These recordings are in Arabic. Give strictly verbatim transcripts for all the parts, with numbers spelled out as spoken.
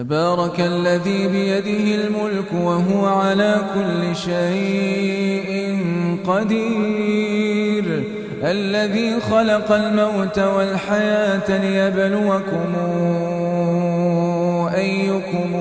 تبارك الذي بيده الملك وهو على كل شيء قدير الذي خلق الموت والحياة ليبلوكم أيكم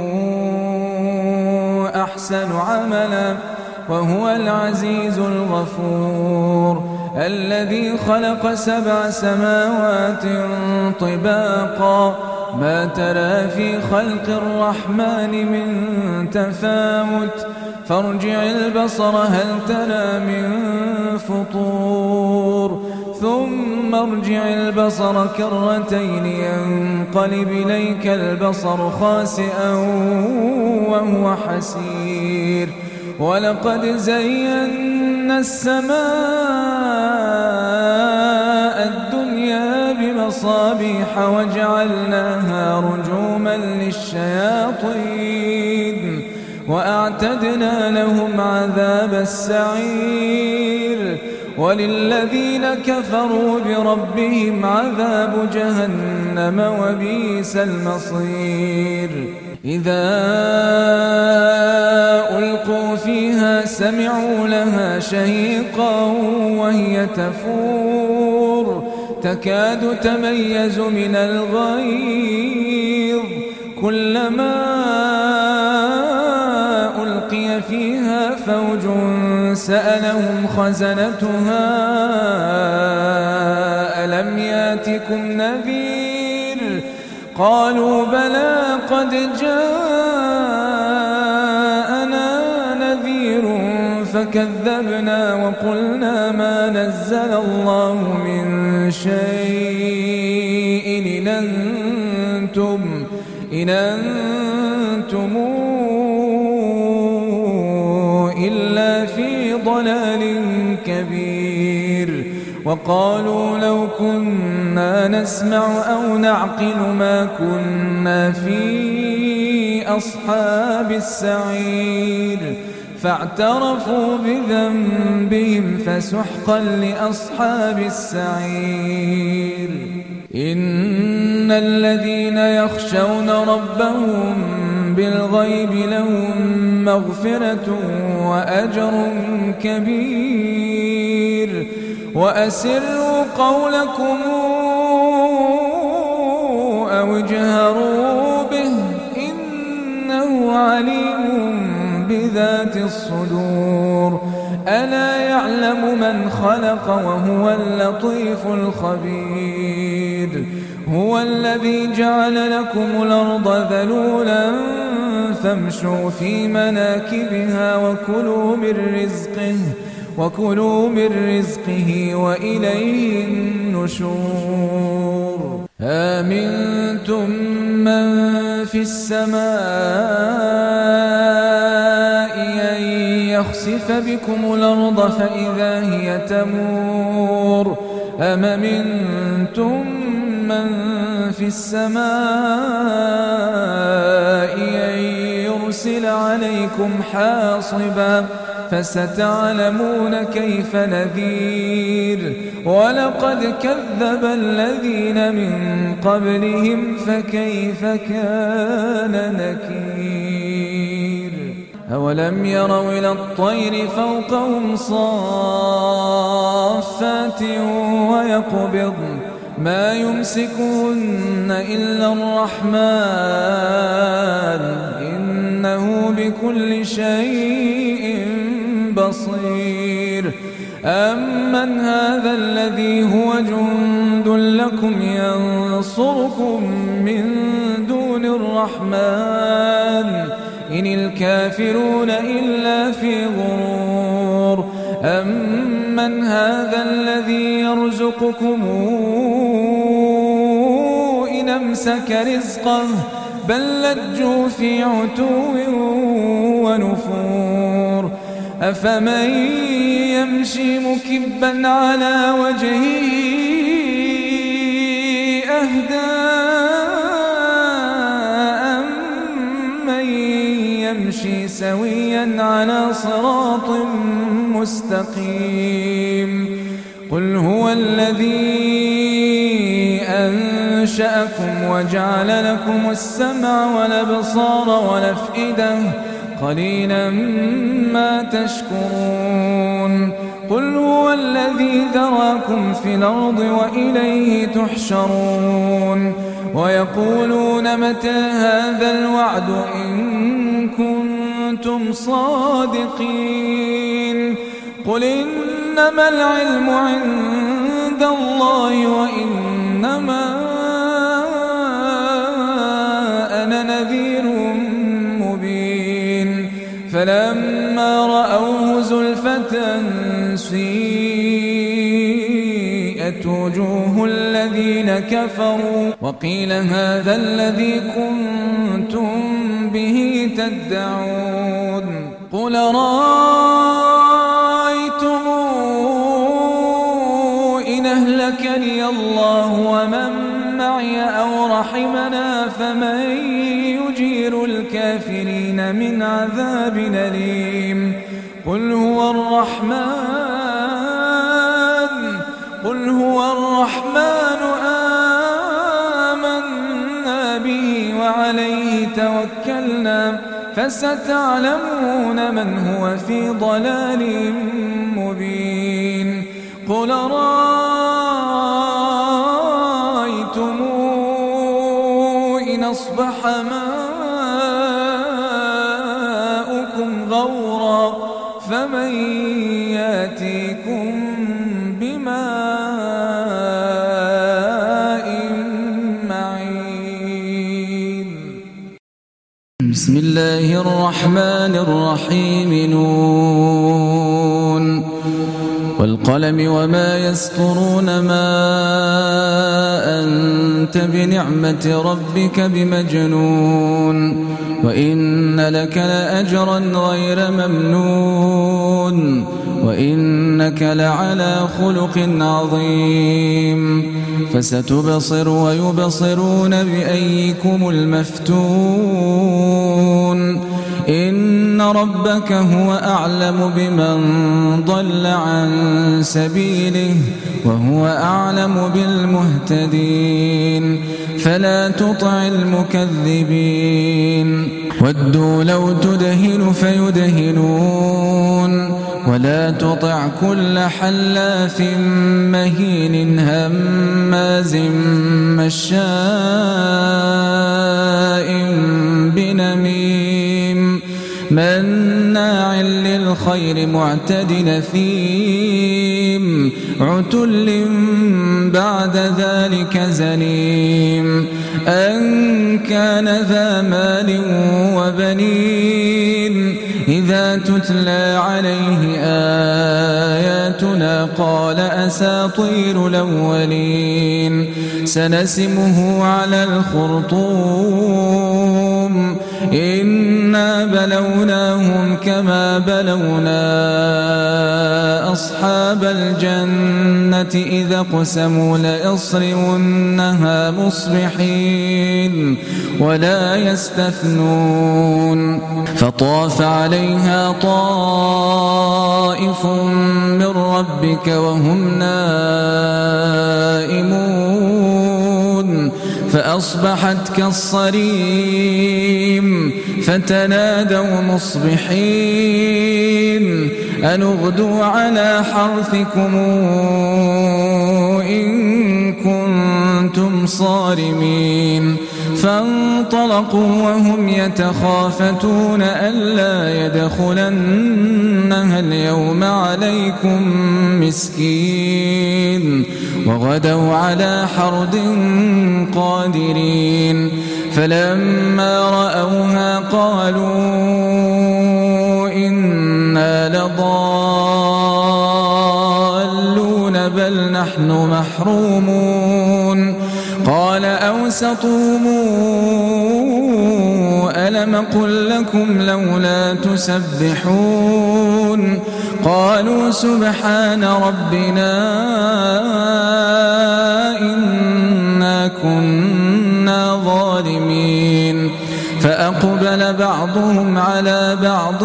أحسن عملا وهو العزيز الغفور الذي خلق سبع سماوات طباقا ما ترى في خلق الرحمن من تفاوت فارجع البصر هل ترى من فطور ثم ارجع البصر كرتين ينقلب إليك البصر خاسئا وهو حسير ولقد زينا السماء الدنيا بمصابيح وجعلناها رجوما للشياطين وأعتدنا لهم عذاب السعير وللذين كفروا بربهم عذاب جهنم وبئس المصير إذا ألقوا فيها سمعوا لها شهيقا وهي تفور تكاد تميز من الغيظ كلما ألقي فيها فوج سألهم خزنتها ألم ياتكم نذير قالوا بلى قد جاءنا نذير فكذبنا وقلنا ما نزل الله من شيء إن أنتم إن أنتم إلا في ضلال كبير وقالوا لو كنا نسمع أو نعقل ما كنا في أصحاب السعير فاعترفوا بذنبهم فسحقا لأصحاب السعير إن الذين يخشون ربهم بالغيب لهم مغفرة وأجر كبير وأسروا قولكم أو اجهروا به إنه عليم بذات الصدور ألا يعلم من خلق وهو اللطيف الخبير هو الذي جعل لكم الأرض ذلولا فامشوا في مناكبها وكلوا من رزقه وكلوا من رزقه وإليه النشور آمنتم من في السماء أن يخسف بكم الأرض فإذا هي تمور أم أمنتم من في السماء أن يرسل عليكم حاصبا فستعلمون كيف نذير ولقد كذب الذين من قبلهم فكيف كان نكير أولم يروا إلى الطير فوقهم صافات ويقبضن ما يمسكهن إلا الرحمن إنه بكل شيء بصير أمن هذا الذي هو جند لكم ينصركم من دون الرحمن إن الكافرون إلا في غرور أمن هذا الذي يرزقكم إن أمسك رزقه بل لجوا في عتو ونفور أفمن يمشي مكبا على وجهه أهدى أمن يمشي سويا على صراط مستقيم قل هو الذي أنزل أنشأكم وجعل لكم السمع والأبصار والأفئدة قليلا ما تشكرون قل هو الذي ذراكم في الأرض وإليه تحشرون ويقولون متى هذا الوعد إن كنتم صادقين قل إنما العلم عند الله وإنما أنا نذير مبين فلما رأوه زلفة سيئت وجوه الذين كفروا وقيل هذا الذي كنتم به تدعون قل رأيتم إن أهلكني الله ومن معي أو رحمنا فمن يجير الكافرين من عذاب أليم قل هو الرحمن قل هو الرحمن آمنا به وعليه توكلنا فستعلمون من هو في ضلال مبين قل رأيتم إن أصبح ماؤكم غورا فمن يأتيكم بماء معين بسم الله الرحمن الرحيم نون والقلم وما يسطرون ما أنت بنعمة ربك بمجنون وإن لك لأجرا غير ممنون وإنك لعلى خلق عظيم فستبصر ويبصرون بأيكم المفتون إن ربك هو أعلم بمن ضل عن سبيله وهو أعلم بالمهتدين فلا تطع المكذبين ودوا لو تدهن فيدهنون ولا تطع كل حلاف مهين هماز مشاء بنميم مناع للخير معتد نثيم عتل بعد ذلك زنيم أن كان ذا مال وبنين إذا تتلى عليه آياتنا قال أساطير الأولين سنسمه على الخرطوم إنا بلوناهم كما بلونا أصحاب الجنة إذا قسموا ليصرمنها مصبحين ولا يستثنون فطاف عليها طائف من ربك وهم نائمون فأصبحت كالصريم فتنادوا مصبحين أن اغدوا على حرثكم إن كنتم صارمين فانطلقوا وهم يتخافتون ألا يدخلنها اليوم عليكم مسكين وغدوا على حرد قادرين فلما رأوها قالوا إنا لضالون بل نحن محرومون قال أوسطهم ألم قل لكم لولا تسبحون قالوا سبحان ربنا إنا كنا ظالمين فأقبل بعضهم على بعض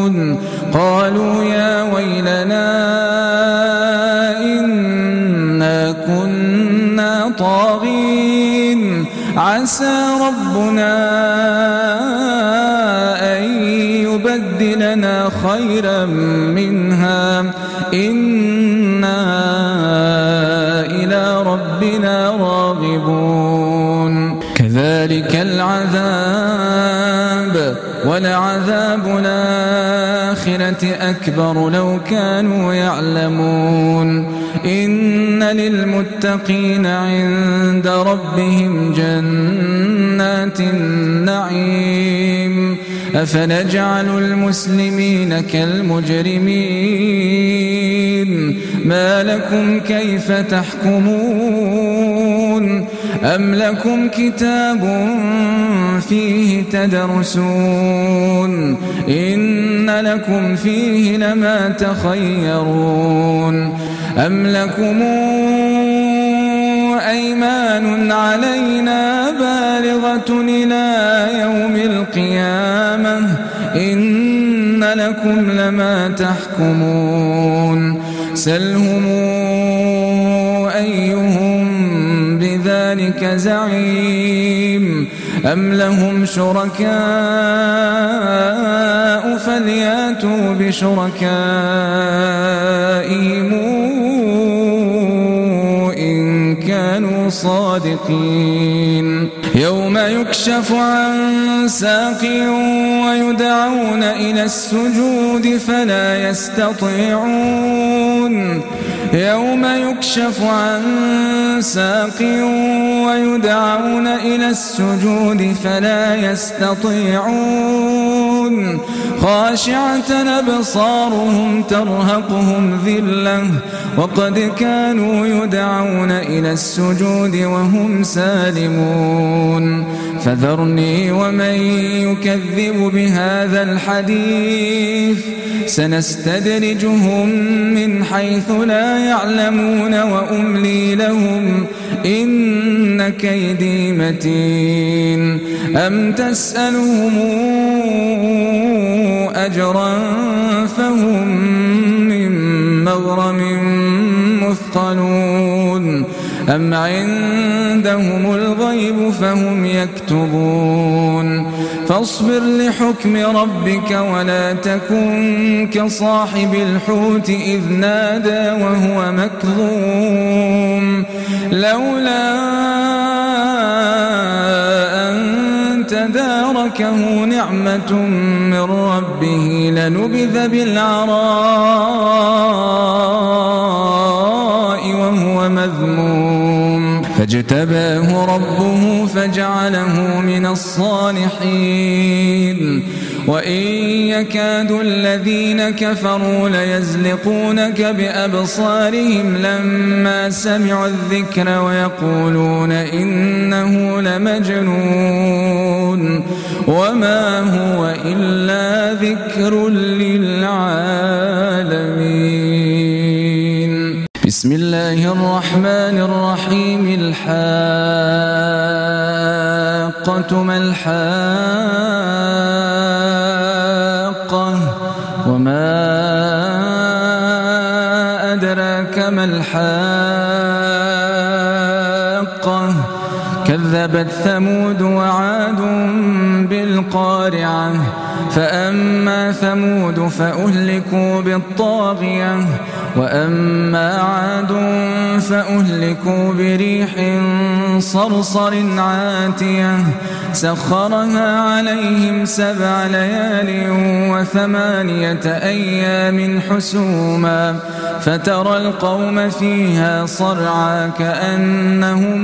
يتلاومون قالوا يا ويلنا إنا إنا كنا طاغين عسى ربنا أن يبدلنا خيرا منها إنا إلى ربنا راغبون كذلك العذاب ولعذاب الآخرة أكبر لو كانوا يعلمون إن للمتقين عند ربهم جنات النعيم أفنجعل المسلمين كالمجرمين ما لكم كيف تحكمون أم لكم كتاب فيه تدرسون إن لكم فيه لما تخيرون أم لكم أيمان علينا بالغة إلى يوم القيامة إن لكم لما تحكمون سلهم أيهم بذلك زعيم أم لهم شركاء فلياتوا بشركائهم إن كانوا صادقين يوم يكشف عن ساق ويدعون إلى السجود فلا يستطيعون يوم يكشف عن ساق ويدعون إلى السجود فلا يستطيعون خاشعة أبصارهم ترهقهم ذلة وقد كانوا يدعون إلى السجود وهم سالمون فذرني ومن يكذب بهذا الحديث سنستدرجهم من حيث لا يعلمون وأملي لهم إن كيدي متين أم تسألهم أجرا فهم من مغرم مثقلون أم عندهم الغيب فهم يكتبون فاصبر لحكم ربك ولا تكن كصاحب الحوت إذ نادى وهو مكظوم لولا أن تداركه نعمة من ربه لنبذ بالعراء وهو مذموم فاجتباه ربه فجعله من الصالحين وإن يكاد الذين كفروا ليزلقونك بأبصارهم لما سمعوا الذكر ويقولون إنه لمجنون وما هو إلا ذكر للعالمين بسم الله الرحمن الرحيم الحاقة ما الحاقة وما أدراك ما الحاقة كذبت ثمود وعاد بالقارعة فأما ثمود فأهلكوا بالطاغية وأما عاد فأهلكوا بريح صرصر عاتية سخرها عليهم سبع ليال وثمانية أيام حسوما فترى القوم فيها صرعى كأنهم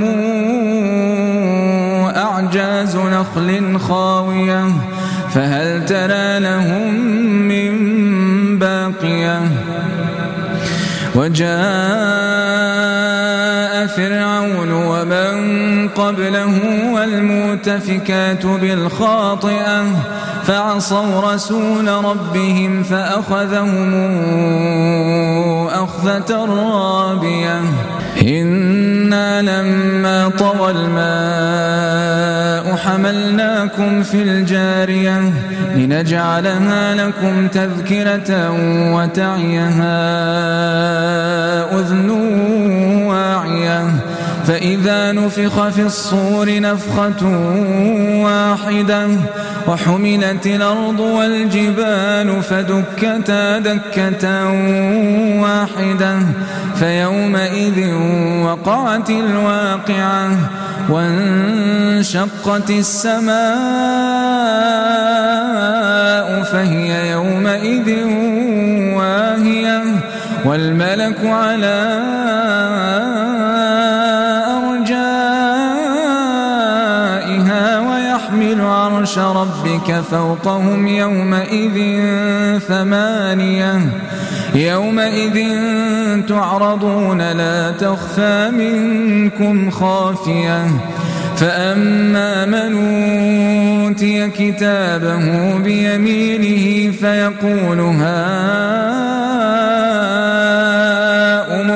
أعجاز نخل خاوية فهل ترى لهم من باقية وجاء فرعون ومن قبله والمؤتفكات بالخاطئة فعصوا رسول ربهم فأخذهم أخذة رابية إنا لما طغى الماء حملناكم في الجارية لنجعلها لكم تذكرة وتعيها أذن واعية فإذا نفخ في الصور نفخة واحدة وحملت الأرض والجبال فدكتا دكة واحدة فيومئذ وقعت الواقعة وانشقت السماء فهي يومئذ واهية والملك على أرجائها ويحمل عرش ربك فوقهم يومئذ ثمانية يومئذ تعرضون لا تخفى منكم خافية فأما من أوتي كتابه بيمينه فيقول هاؤم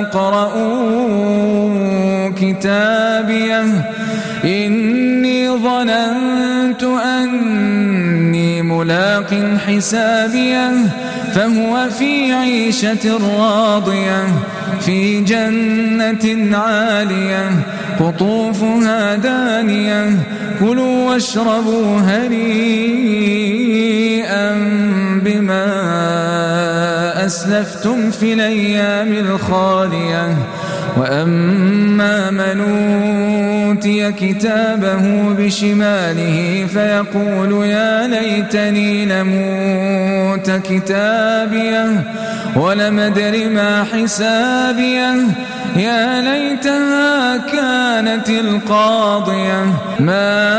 اقرءوا كتابيه إني ظننت أني ملاق حسابيه فهو في عيشة راضية في جنة عالية قطوفها دانية كلوا واشربوا هنيئا بما أسلفتم في الأيام الخالية وأما من أوتي كتابه بشماله فيقول يا ليتني لموت كتابيه ولم أدر ما حسابيه يا ليتها كانت القاضية ما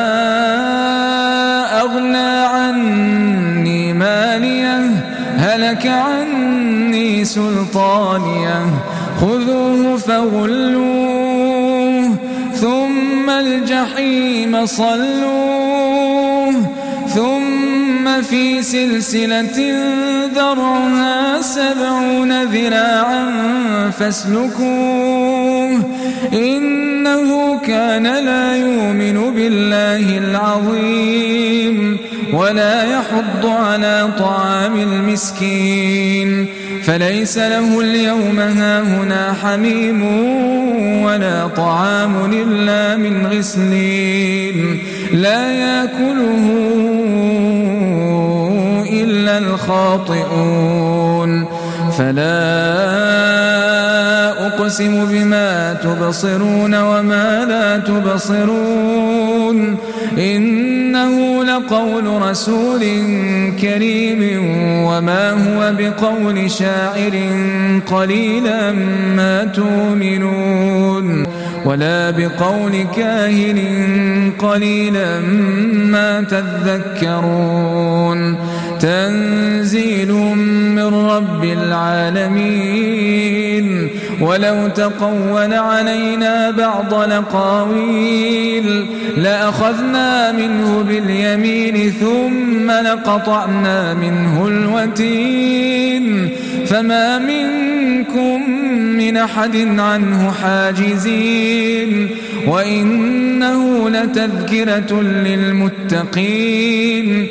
أغنى عني ماليه هلك عني سلطانيه خذوه فغلوه ثم الجحيم صلوه ثم في سلسلة ذرعها سبعون ذراعا فاسلكوه إنه كان لا يؤمن بالله العظيم ولا يحض على طعام المسكين فليس له اليوم هاهنا حميم ولا طعام إلا من غسلين لا يأكله إلا الخاطئون فلا أقسم بما تبصرون وما لا تبصرون إنه لقول رسول كريم وما هو بقول شاعر قليلا ما تؤمنون ولا بقول كاهن قليلا ما تذكرون تنزيل من رب العالمين ولو تقول علينا بعض الأقاويل لأخذنا منه باليمين ثم لقطعنا منه الوتين فما منكم من أحد عنه حاجزين وإنه لتذكرة للمتقين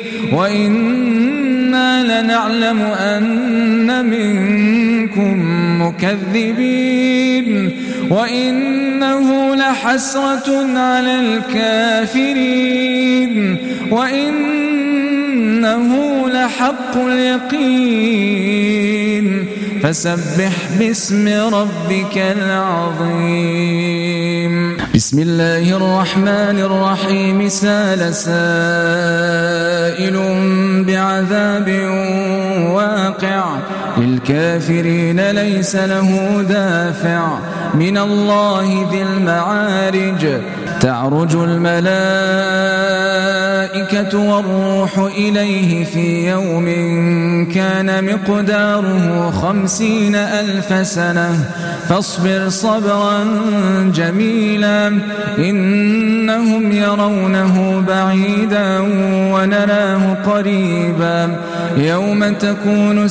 وإنا لنعلم أن منكم مكذبين وإنه لحسرة على الكافرين وإنه لحق اليقين فسبح باسم ربك العظيم بسم الله الرحمن الرحيم سال سائل بعذاب واقع للكافرين ليس له دافع من الله ذي المعارج تعرج الملائكة والروح إليه في يوم كان مقداره خمسين ألف سنة فاصبر صبرا جميلا إنهم يرونه بعيدا ونراه قريبا يوم تكون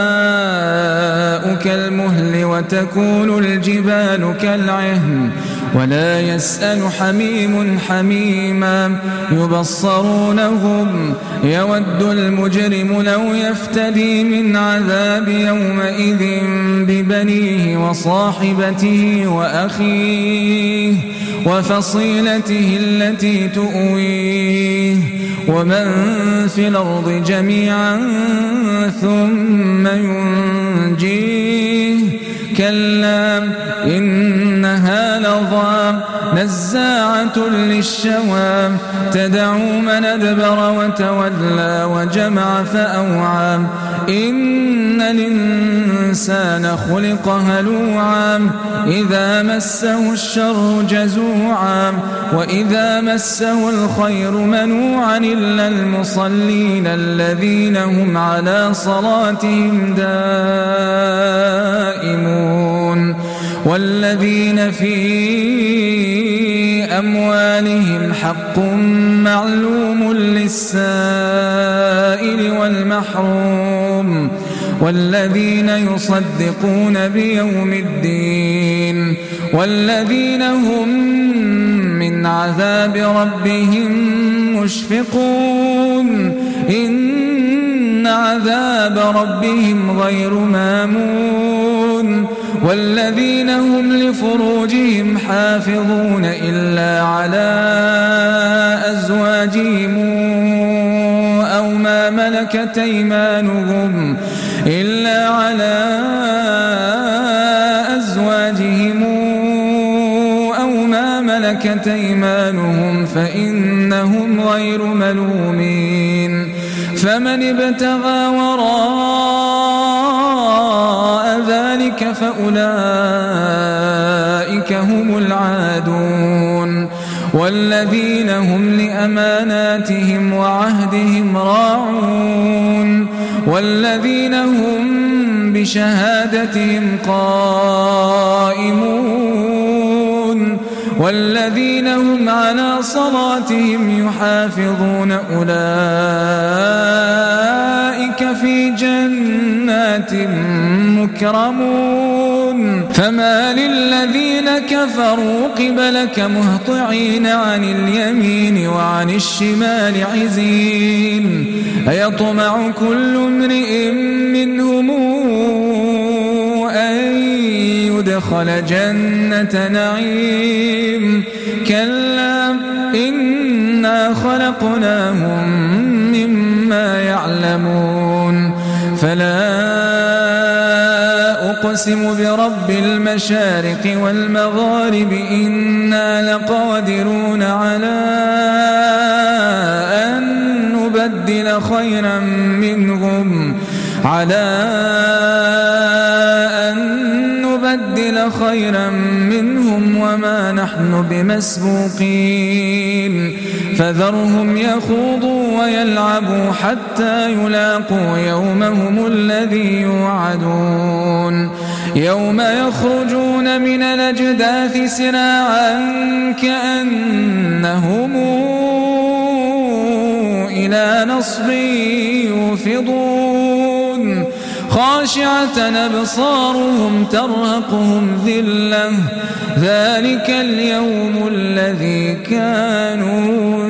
السماء كالمهل وتكون الجبال كالعهن ولا يسأل حميم حميما يبصرونهم يود المجرم لو يفتدي من عذاب يومئذ ببنيه وصاحبته وأخيه وفصيلته التي تؤويه ومن في الأرض جميعا ثم ينجيه كلا إنها لظى نزاعة للشوى تدعو من أدبر وتولى وجمع فأوعى إن الإنسان خلق هلوعا إذا مسه الشر جزوعا وإذا مسه الخير منوعا إلا المصلين الذين هم على صلاتهم دائمون والذين في أموالهم حق معلوم للسائل والمحروم والذين يصدقون بيوم الدين والذين هم من عذاب ربهم مشفقون إن عذاب ربهم غير مامون والذين هم لفروجهم حافظون إلا على أزواجهم أو ما ملكت أيمانهم إلا على أزواجهم أو ما ملكت أيمانهم فإنهم غير ملومين فمن ابتغى وراء ذلك فأولئك هم العادون والذين هم لأماناتهم وعهدهم راعون والذين هم بشهادتهم قائمون والذين هم على صلاتهم يحافظون أولئك في جنات مكرمون فما للذين كفروا قبلك مهطعين عن اليمين وعن الشمال عزين أيطمع كل امرئ منهم أن يدخل جنة نعيم كلا إنا خلقناهم مما يعلمون فلا أقسم برب المشارق والمغارب إنا لقادرون على أن نبدل خيرا منهم على أن نبدل خيرا منهم وما نحن بمسبوقين فذرهم يخوضوا ويلعبوا حتى يلاقوا يومهم الذي يوعدون يوم يخرجون من الأجداث سراعا كأنهم إلى نصب يوفضون خاشعة أبصارهم ترهقهم ذلة ذلك اليوم الذي كانوا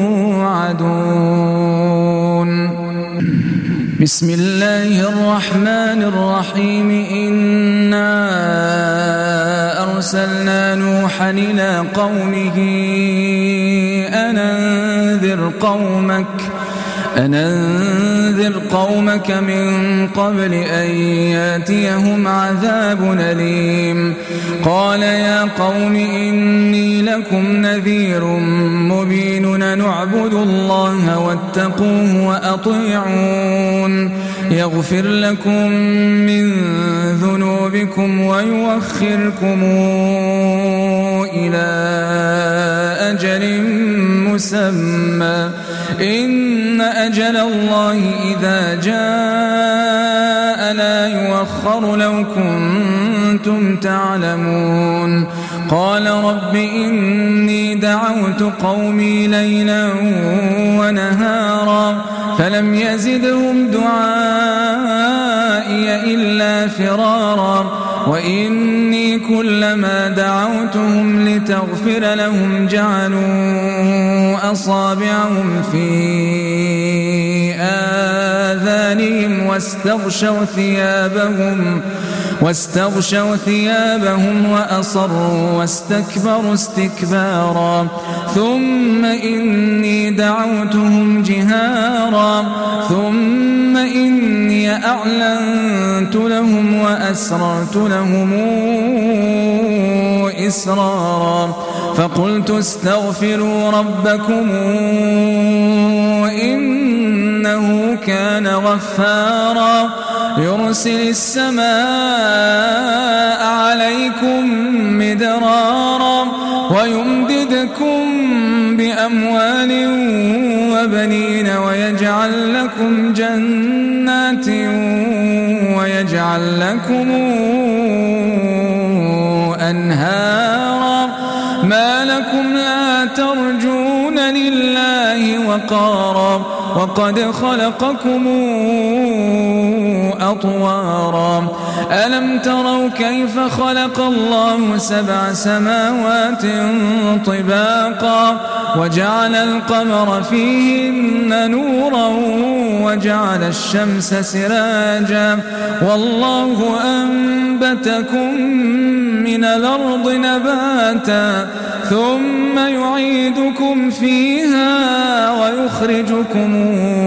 يوعدون بسم الله الرحمن الرحيم إنا أرسلنا نوحا إلى قومه أن أنذر قومك أن أنذر قومك من قبل أن ياتيهم عذاب أليم قال يا قوم إني لكم نذير مبين نعبد الله واتقوه وأطيعون يغفر لكم من ذنوبكم ويؤخركم إلى أجل مسمى إن أجل الله إذا جاء لا يؤخر لو كنتم تعلمون قال رب إني دعوت قومي ليلا ونهارا فلم يزدهم دعائي إلا فرارا وإني كلما دعوتهم لتغفر لهم جعلوا أصابعهم في آذانهم واستغشوا ثيابهم واستغشوا ثيابهم وأصروا واستكبروا استكبارا ثم إني دعوتهم جهارا ثم إني أعلنت لهم وأسررت لهم إسرارا فقلت استغفروا ربكم إنه كان غفارا يرسل السماء عليكم مدرارا ويمددكم بأموال وبنين ويجعل لكم جنات ويجعل لكم أنهارا ما لكم لا ترجون لله وقارا وقد خلقكم أطوارا ألم تروا كيف خلق الله سبع سماوات طباقا وجعل القمر فيهن نورا وجعل الشمس سراجا والله أنبتكم من الأرض نباتا ثم يعيدكم فيها ويخرجكم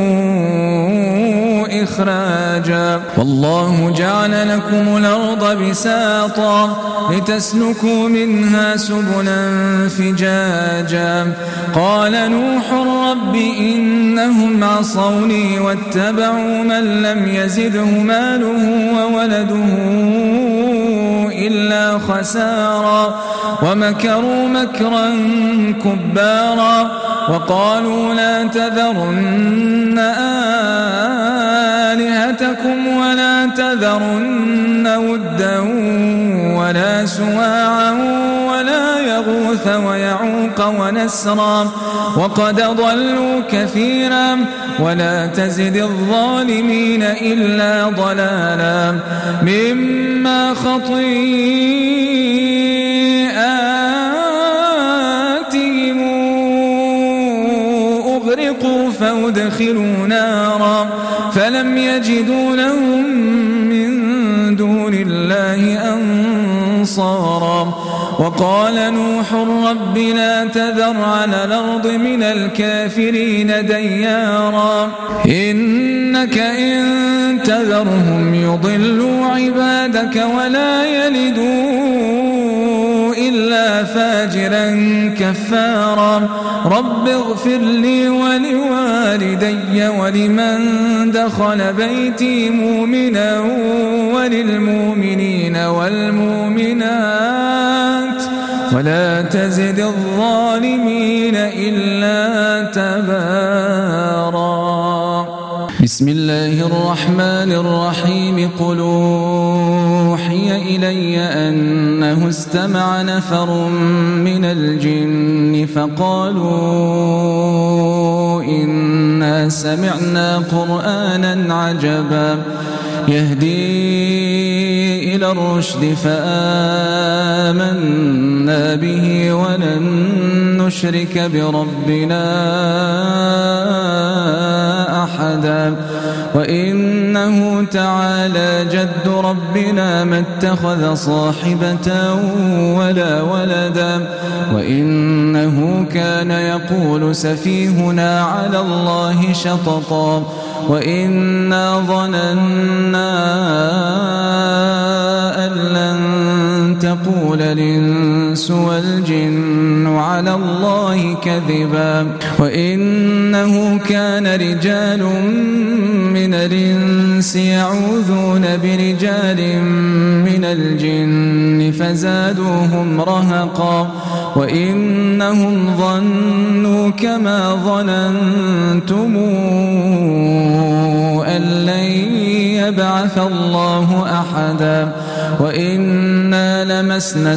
إخراجا والله جعل لكم الأرض بساطا لتسلكوا منها سبلا فجاجا قال نوح رب إنهم عصوني واتبعوا من لم يزده ماله وولده إلا خسارا ومكروا مكرا كبارا وقالوا لا تذرن آلهتكم ولا تذرن ودا ولا سواعا ولا يغوث ويعوق ونسرا وقد ضلوا كثيرا ولا تزد الظالمين إلا ضلالا مما خطيئاتهم أغرقوا فأدخلوا نارا فلم يجدوا لهم من دون الله أنصارا وقال نوح رب لا تذر على الأرض من الكافرين ديارا إنك إن تذرهم يضلوا عبادك ولا يلدوا إلا فاجرا كفارا رب اغفر لي ولوالدي ولمن دخل بيتي مؤمنا وللمؤمنين والمؤمنات ولا تزد الظالمين إلا تبارا بسم الله الرحمن الرحيم قل أوحي إلي أنه استمع نفر من الجن فقالوا إنا سمعنا قرآنا عجبا يهدي إلى الرشد فآمنا به ولن نشرك بربنا أحدا وإنه تعالى جد ربنا ما اتخذ صاحبة ولا ولدا وإنه كان يقول سفيهنا على الله شططا وإنا ظننا أن لن تقول الإنس والجن على الله كذبا وإنه كان رجال من الإنس يعوذون برجال من الجن فزادوهم رهقا وإنهم ظنوا كما ظننتم أن لن يبعث الله أحدا وإنا لمسنا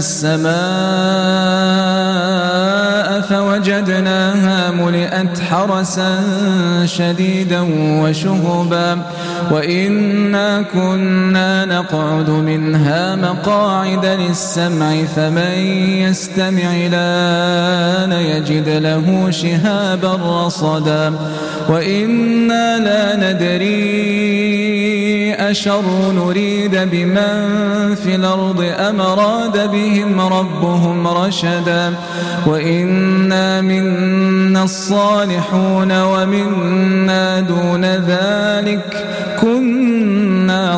السماء فوجدناها ملئت حرسا شديدا وشهبا وإنا كنا نقعد منها مقاعد للسمع فمن يستمع الآن يجد له شهابا رصدا وإنا لا ندري أشر نريد بمن في الأرض أم أراد بهم ربهم رشدا وإنا منا الصالحون ومنا دون ذلك كنا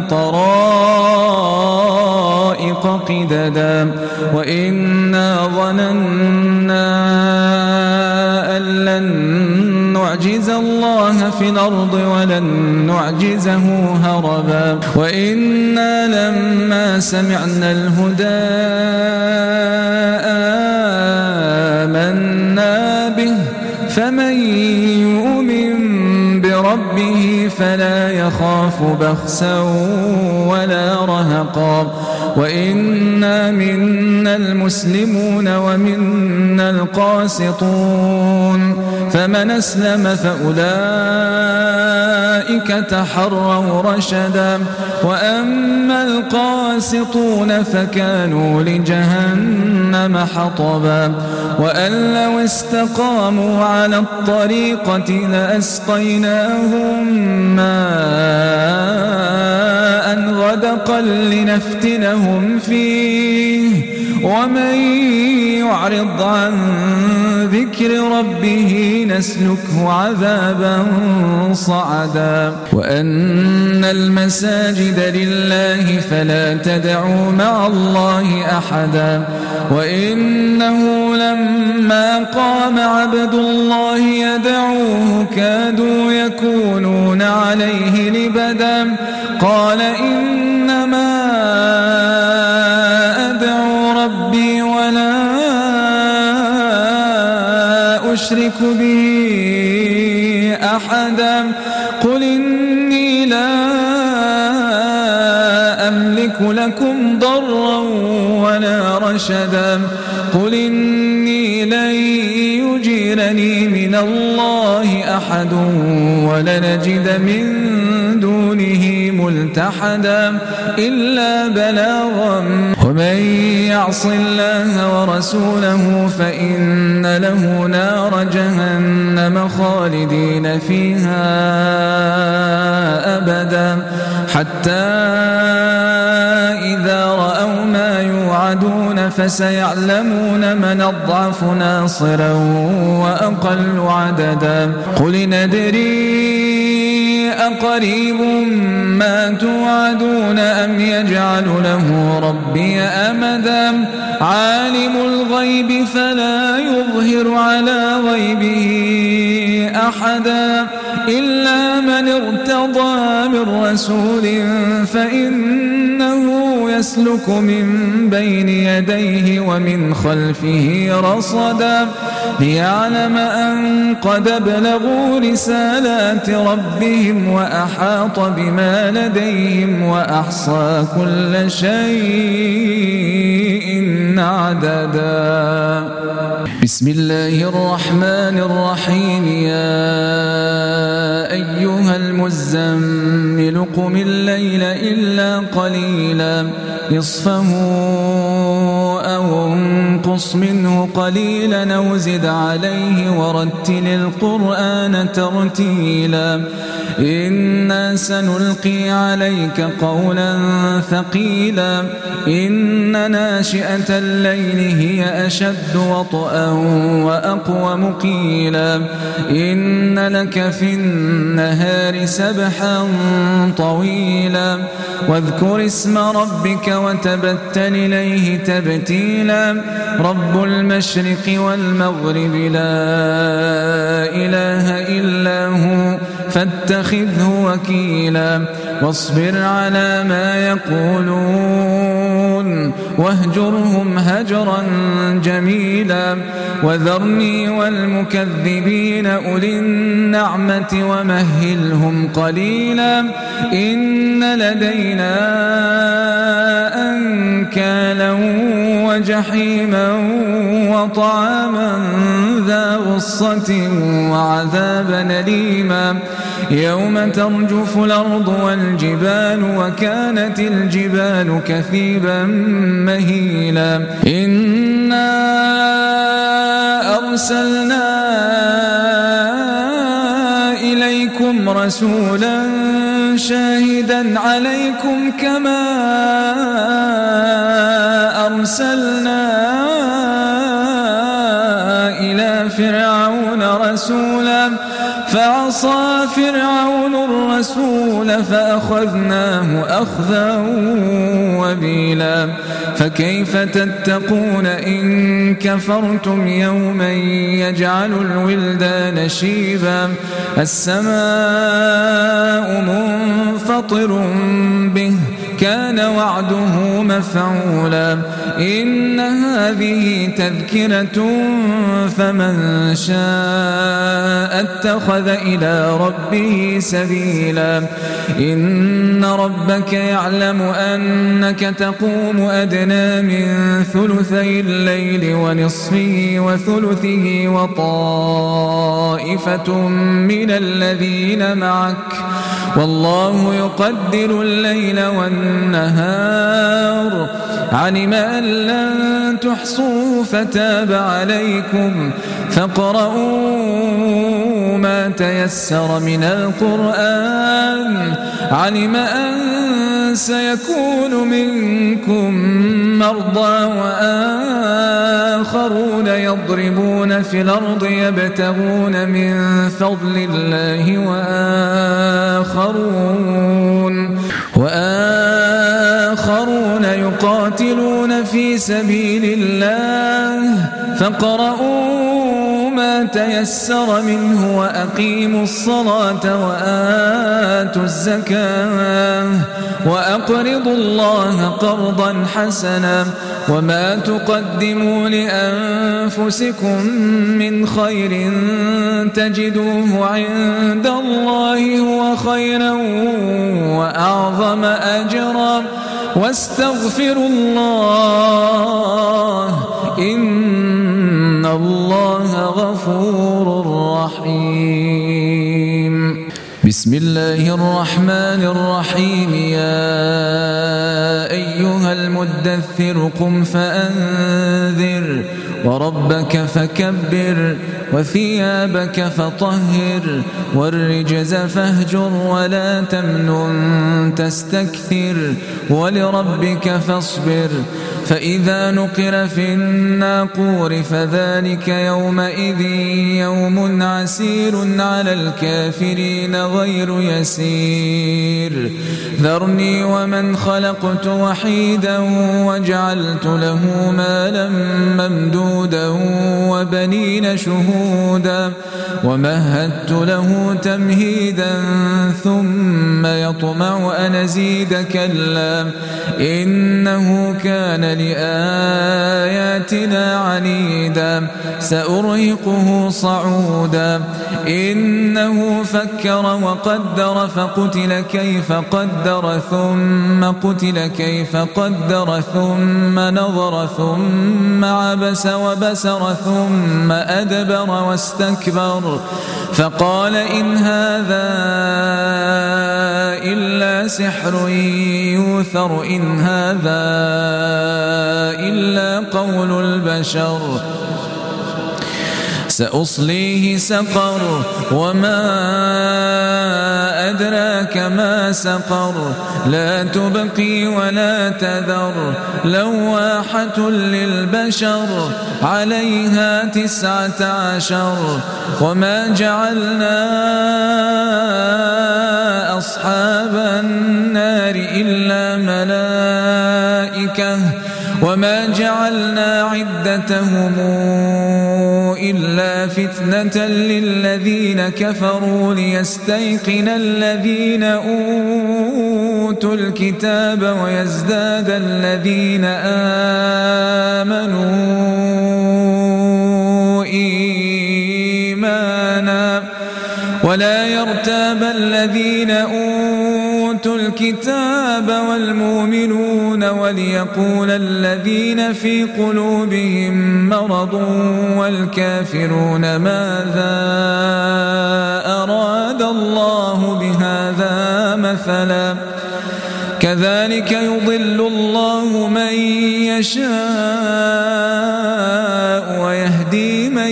طرائق قددا وإنا ظننا أن لن نعجز الله في الأرض ولن نعجزه هربا وإنا لما سمعنا الهدى آمنا به فمن يؤمن بربه فلا يخاف بخسا ولا رهقا وإنا منا المسلمون ومنا القاسطون فمن أسلم فأولئك تحروا رشدا وأما القاسطون فكانوا لجهنم حطبا وأن لو استقاموا على الطريقة لأسقيناهم ماء غدقا لنفتنهم فيه ومن يعرض عن ذكر ربه نسلكه عذابا صعدا وأن المساجد لله فلا تدعوا مع الله أحدا وإنه لما قام عبد الله يدعوه كادوا يكونون عليه لبدا قال إنما أدعو ربي ولا أشرك به أحدا قل إني لا أملك لكم ضرا ولا رشدا قل إني لن يجيرني من الله أحد ولنجد من دونه ملتحدا إلا بلاغا ومن يعص الله ورسوله فإن له نار جهنم خالدين فيها أبدا حتى إذا رأوا ما يوعدون فسيعلمون من أضعف ناصرا وأقل عددا قل ندري أقريب ما توعدون أم يجعل له ربي أمدا عالم الغيب فلا يظهر على غيبه أحدا إلا من ارتضى من رسول فإنه يسلك من بين يديه ومن خلفه رصدا ليعلم أن قد أبلغوا رسالات ربهم وأحاط بما لديهم وأحصى كل شيء عددا بسم الله الرحمن الرحيم يا أيها المزمل قم الليل إلا قليلا نصفه أو انقص منه قليلا أو زد عليه ورتل القرآن ترتيلا إنا سنلقي عليك قولا ثقيلا إن ناشئة الليل هي أشد وطئا وأقوم قيلا إن لك في النهار سبحا طويلا واذكر اسم ربك وتبتل إليه تبتيلا رب المشرق والمغرب لا إله إلا هو فاتخذه وكيلا واصبر على ما يقولون واهجرهم هجرا جميلا وذرني والمكذبين أولي النعمة ومهلهم قليلا إن لدينا أنكالا وجحيما وطعاما ذا غصة وعذابا أليما يوم ترجف الأرض والجبال وكانت الجبال كثيبا مهيلا إنا أرسلنا إليكم رسولا شاهدا عليكم كما أرسلنا إلى فرعون رسولا فعصى فرعون الرسول فأخذناه أخذا وبيلا فكيف تتقون إن كفرتم يوما يجعل الولدان شيبا السماء منفطر به كان وعده مفعولا إن هذه تذكرة فمن شاء اتخذ إلى ربه سبيلا إن ربك يعلم أنك تقوم أدنى من ثلثي الليل ونصفه وثلثه وطائفة من الذين معك والله يقدر الليل والنهار علم أن لن تحصوا فتاب عليكم فاقرؤوا ما تيسر من القرآن علم أن سيكون منكم مرضى وآخرون يضربون في الأرض يبتغون من فضل الله وآخرون وآخرون يقاتلون في سبيل الله فاقرؤوا ما تيسر منه وأقيموا الصلاة وآتوا الزكاة وأقرضوا الله قرضا حسنا وما تقدموا لأنفسكم من خير تجدوه عند الله هو خيرا وأعظم أجرا واستغفروا الله إن الله غفور رحيم بسم الله الرحمن الرحيم يا أيها المدثر قم فأنذر وربك فكبر وثيابك فطهر والرجز فاهجر ولا تمنن تستكثر ولربك فاصبر فإذا نقر في الناقور فذلك يومئذ يوم عسير على الكافرين غير يسير ذرني ومن خلقت وحيدا وجعلت له مالا ممدودا وبنين شهودا ومهدت له تمهيدا ثم يطمع أن أزيد كلا إنه كان لآياتنا عنيدا سأرهقه صعودا إنه فكر وقدر فقتل كيف قدر ثم قتل كيف قدر ثم نظر ثم عبس وبسر ثم أدبر واستكبر فقال إن هذا إلا سحر يوثر إن هذا إلا قول البشر سأصليه سقر وما أدراك ما سقر لا تبقي ولا تذر لواحة للبشر عليها تسعة عشر وما جعلنا أصحاب النار إلا ملائكة وما جعلنا عدتهم إلا فتنة للذين كفروا ليستيقن الذين أوتوا الكتاب ويزداد الذين آمنوا إيمانا ولا يرتاب الذين أوتوا الكتاب والمؤمنون وليقول الذين في قلوبهم مرض والكافرون ماذا أراد الله بهذا مثلا كذلك يضل الله من يشاء ويهدي من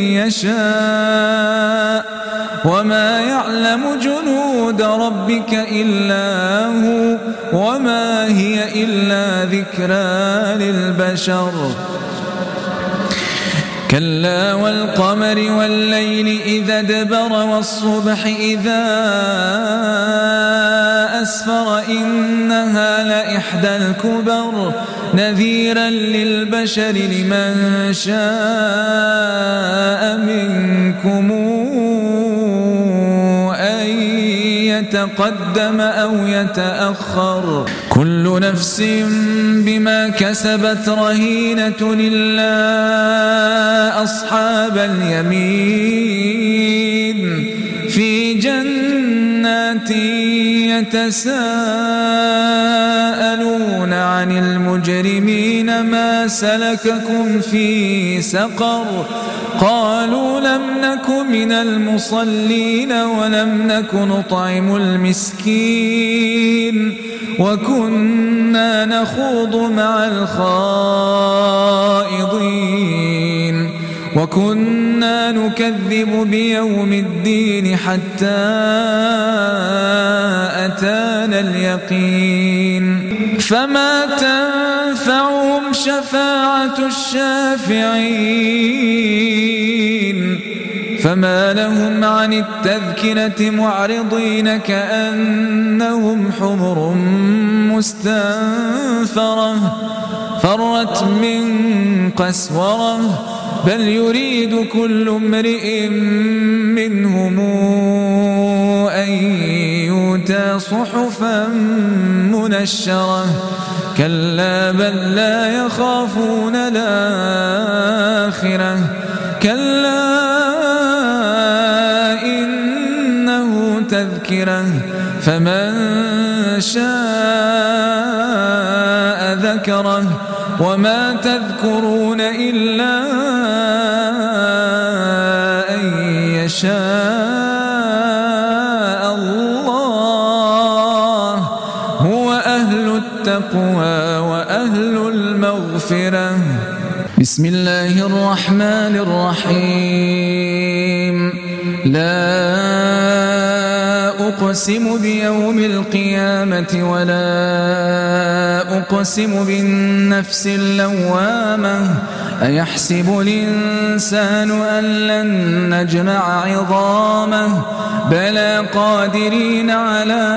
يشاء وما يعلم جنود ربك إلا هو وما هي إلا ذكرى للبشر كلا والقمر والليل إذا ادبر والصبح إذا أسفر إنها لإحدى الكبر نذيرا للبشر لمن شاء منكم أن يتقدم أو يتأخر كل نفس بما كسبت رهينة إلا أصحاب اليمين في جنات يتساءلون عن المجرمين ما سلككم في سقر قالوا لم نك من المصلين ولم نك نطعم المسكين وكنا نخوض مع الخائضين وكنا نكذب بيوم الدين حتى أتانا اليقين فما تنفعهم شفاعة الشافعين فما لهم عن التذكرة معرضين كأنهم حمر مستنفرة فرت من قسورة بل يريد كل امرئ منهم أن يؤتى صحفا منشرة كلا بل لا يخافون الآخرة كلا إنه تذكرة فمن شاء ذكره وما تذكرون إلا أن يشاء الله هو أهل التقوى وأهل المغفرة بسم الله الرحمن الرحيم لا أقسم بيوم القيامة ولا أقسم بالنفس اللوامة أيحسب الإنسان أن لن نجمع عظامه بلى قادرين على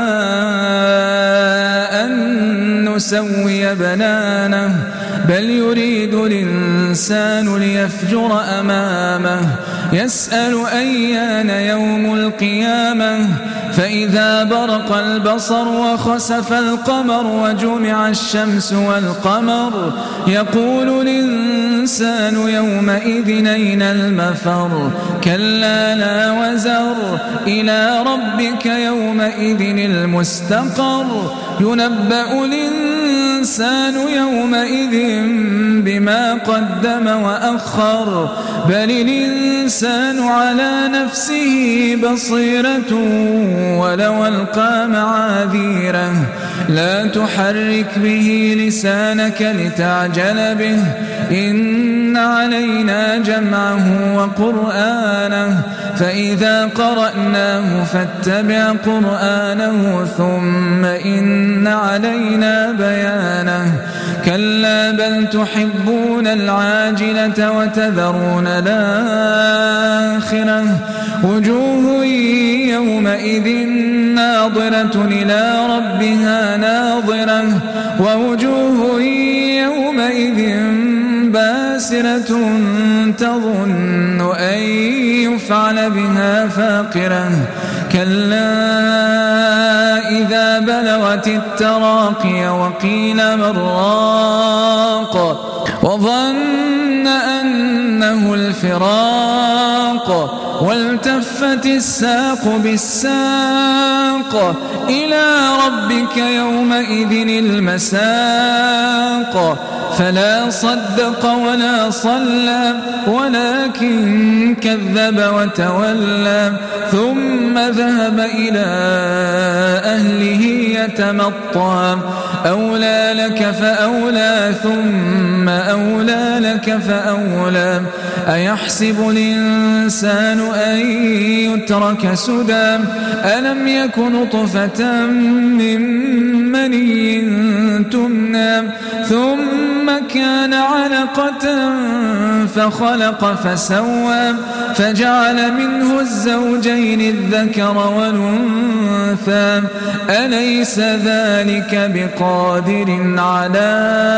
أن نسوي بنانه بل يريد الإنسان ليفجر أمامه يسأل أيان يوم القيامة فإذا برق البصر وخسف القمر وجمع الشمس والقمر يقول الإنسان يومئذ أين المفر كلا لا وزر إلى ربك يومئذ المستقر ينبأ الإنسان يومئذ بما قدم وأخر بل الإنسان على نفسه بصيرة ولو ألقى معاذيره لا تحرك به لسانك لتعجل به إن علينا جمعه وقرآنه فإذا قرأناه فاتبع قرآنه ثم إن علينا بيانه كلا بل تحبون العاجلة وتذرون الآخرة وجوه يومئذ ناظرة إلى ربها ناظرة ووجوه يومئذ باسرة باسرة تظن أن يفعل بها فاقرة كلا إذا بلغت التراقي وقيل من راق وظن أنه الفراق والتفت الساق بالساق إلى ربك يومئذ المساق فلا صدق ولا صلى ولكن كذب وتولى ثم ذهب إلى أهله يتمطى أولى لك فأولى ثم أولى لك فأولى أيحسب الإنسان أن يترك سدى ألم يك نطفة من مني تمنى ثم كان علقة فخلق فسوى فجعل منه الزوجين الذكر والأنثى أليس ذلك بقادر على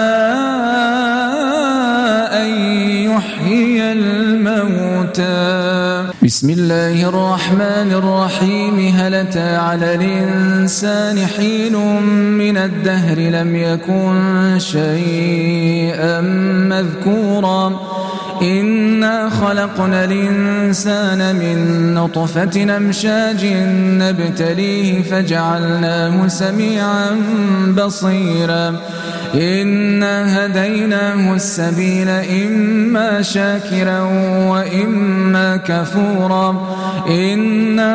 أن يحيي الموتى بسم الله الرحمن الرحيم هل أتى على الإنسان حين من الدهر لم يكن شيئا مذكورا إنا خلقنا الإنسان من نطفة أمشاج نبتليه فجعلناه سميعا بصيرا إنا هديناه السبيل إما شاكرا وإما كفورا إنا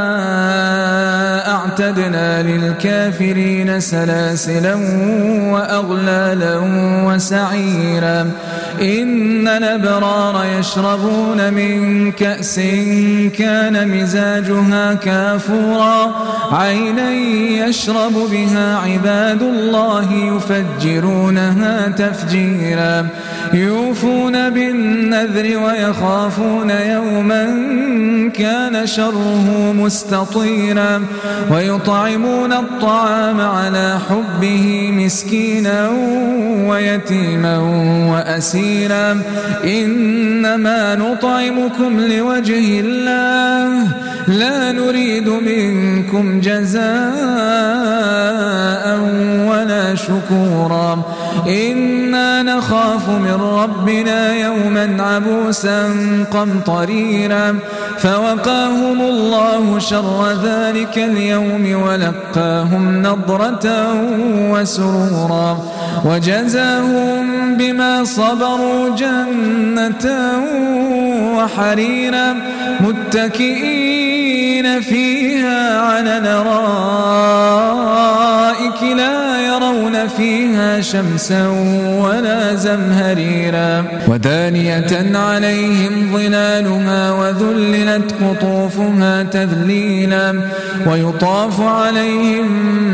أعتدنا للكافرين سلاسلا وأغلالا وسعيرا إن الأبرار يشربون من كأس كان مزاجها كافورا عينا يشرب بها عباد الله يفجرونها تفجيرا يوفون بالنذر ويخافون يوما كان شره مستطيرا ويطعمون الطعام على حبه مسكينا ويتيما وأسيرا إنما نطعمكم لوجه الله لا نريد منكم جزاء ولا شكورا إنا نخاف من ربنا يوما عبوسا قمطريرا فوقاهم الله شر ذلك اليوم ولقاهم نضرة وسرورا وجزاهم بما صبروا جنة وحريرا متكئين فيها على الأرائك لا يرون فيها شمسا ولا زمهريرا ودانية عليهم ظلالها وذللت قطوفها تذليلا ويطاف عليهم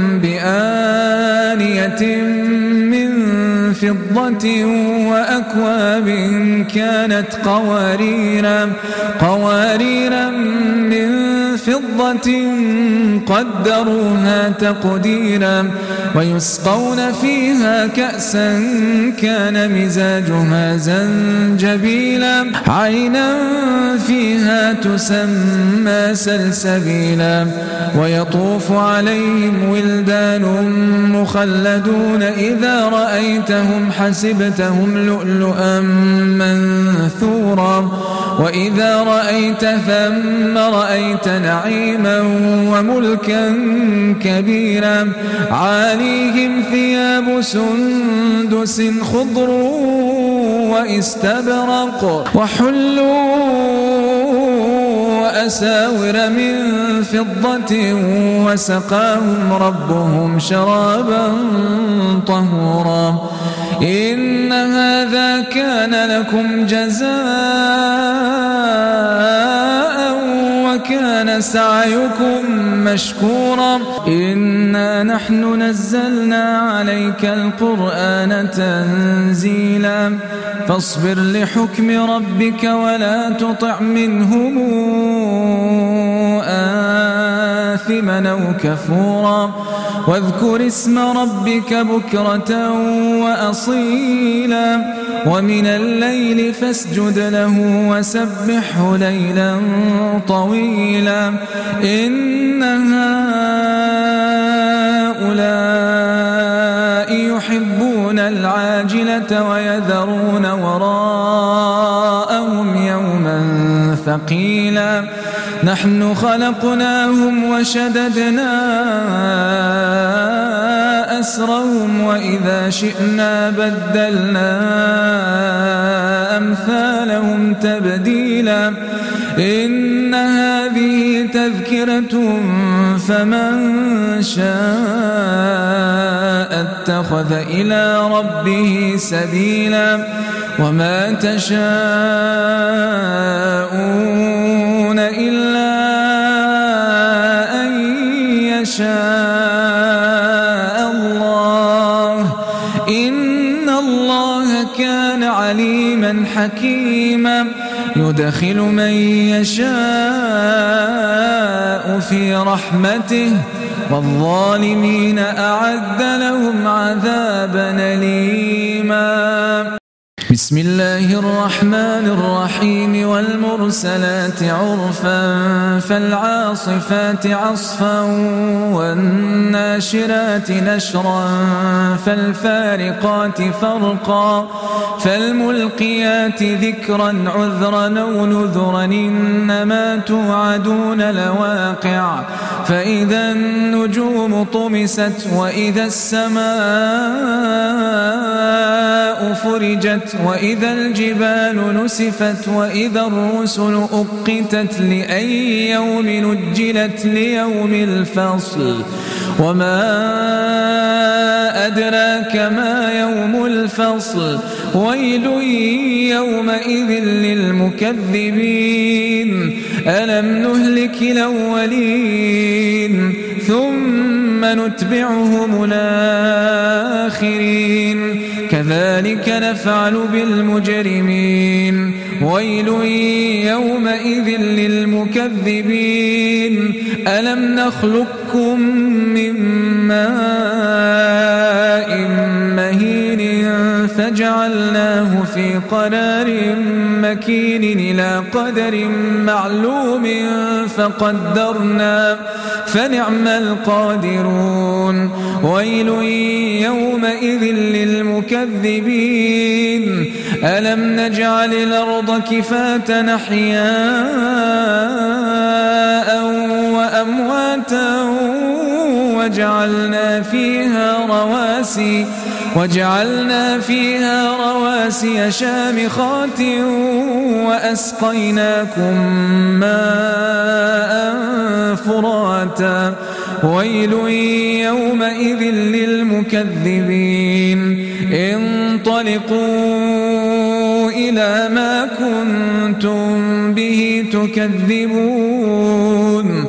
بآنية من فضة وأكواب كانت قواريرا قواريرا من فضة قدروها تقديرا ويسقون فيها كأسا كان مزاجها زنجبيلا عينا فيها تسمى سلسبيلا ويطوف عليهم ولدان مخلدون إذا رأيتهم حسبتهم لؤلؤا منثورا وإذا رأيت ثم رأيت نعيما وملكا كبيرا عاليهم ثياب سندس خضر واستبرق وحلوا أساور من فضة وسقاهم ربهم شرابا طهورا إن هذا كان لكم جزاء وكان سعيكم مشكورا إنا نحن نزلنا عليك القرآن تنزيلا فاصبر لحكم ربك ولا تطع منهم آثما أو كفورا واذكر اسم ربك بكرة وأصيلا ومن الليل فاسجد له وسبحه ليلا طويلا إن هؤلاء يحبون العاجلة ويذرون وراءهم يوما ثقيلا نحن خلقناهم وشددنا أسرهم وإذا شئنا بدلنا أمثالهم تبديلا إن هذه تذكرة فمن شاء اتخذ إلى ربه سبيلا وما تشاءون إلا أن يشاء الله إن الله كان عليما حكيما يدخل من يشاء في رحمته والظالمين أعد لهم عذابا أليما بسم الله الرحمن الرحيم والمرسلات عرفا فالعاصفات عصفا والناشرات نشرا فالفارقات فرقا فالملقيات ذكرا عذرا أو نذرا إنما توعدون لواقع فإذا النجوم طمست وإذا السماء فرجت وإذا الجبال نسفت وإذا الرسل أقتت لأي يوم نجلت ليوم الفصل وما أدراك ما يوم الفصل ويل يومئذ للمكذبين ألم نهلك الأولين ثم نتبعهم الآخرين كذلك نفعل بالمجرمين ويل يومئذ للمكذبين ألم نخلقكم من ماء مهين فجعلناه في قرار مكين إلى قدر معلوم فقدرنا فنعم القادرون ويل يومئذ للمكذبين ألم نجعل الأرض كفاة أحياء وأمواتا وجعلنا فيها رواسي وجعلنا فيها رواسي شامخات وأسقيناكم ماء فراتا ويل يومئذ للمكذبين انطلقوا إلى ما كنتم به تكذبون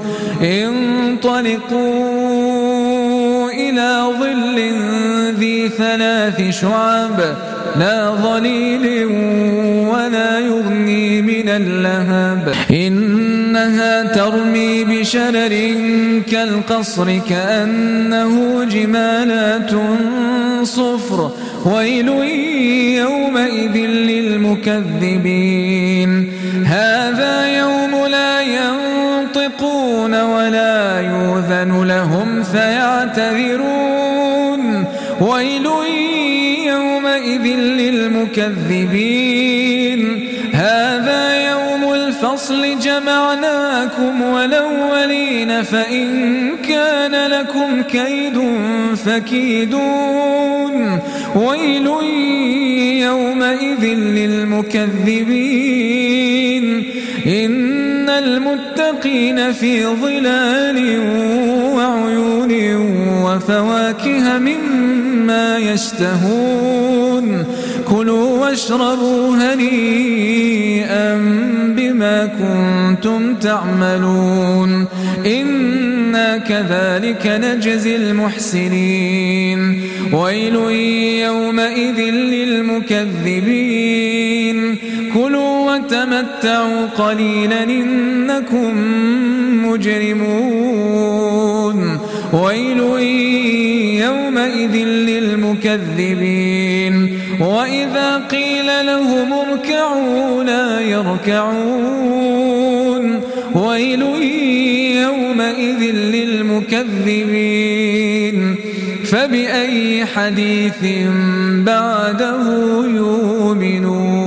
انطلقوا إلى ظل ذي ثلاث شعب لا ظليل ولا يغني من اللهب إنها ترمي بشرر كالقصر كأنه جمالات صفر ويل يومئذ للمكذبين هذا يوم لا ينطقون ولا يؤذن لهم فيعتذرون ويل يومئذ للمكذبين هذا يوم الفصل جمعناكم والأولين فإن كان لكم كيد فكيدون ويل يومئذ للمكذبين إن المتقين في ظلال وعيون وفواكه مما يشتهون كلوا واشربوا هنيئا بما كنتم تعملون إنا كذلك نجزي المحسنين ويل يومئذ للمكذبين كلوا وتمتعوا قليلا إنكم مجرمون ويل يومئذ للمكذبين وإذا قيل لهم اركعوا لا يركعون ويل يومئذ للمكذبين فبأي حديث بعده يؤمنون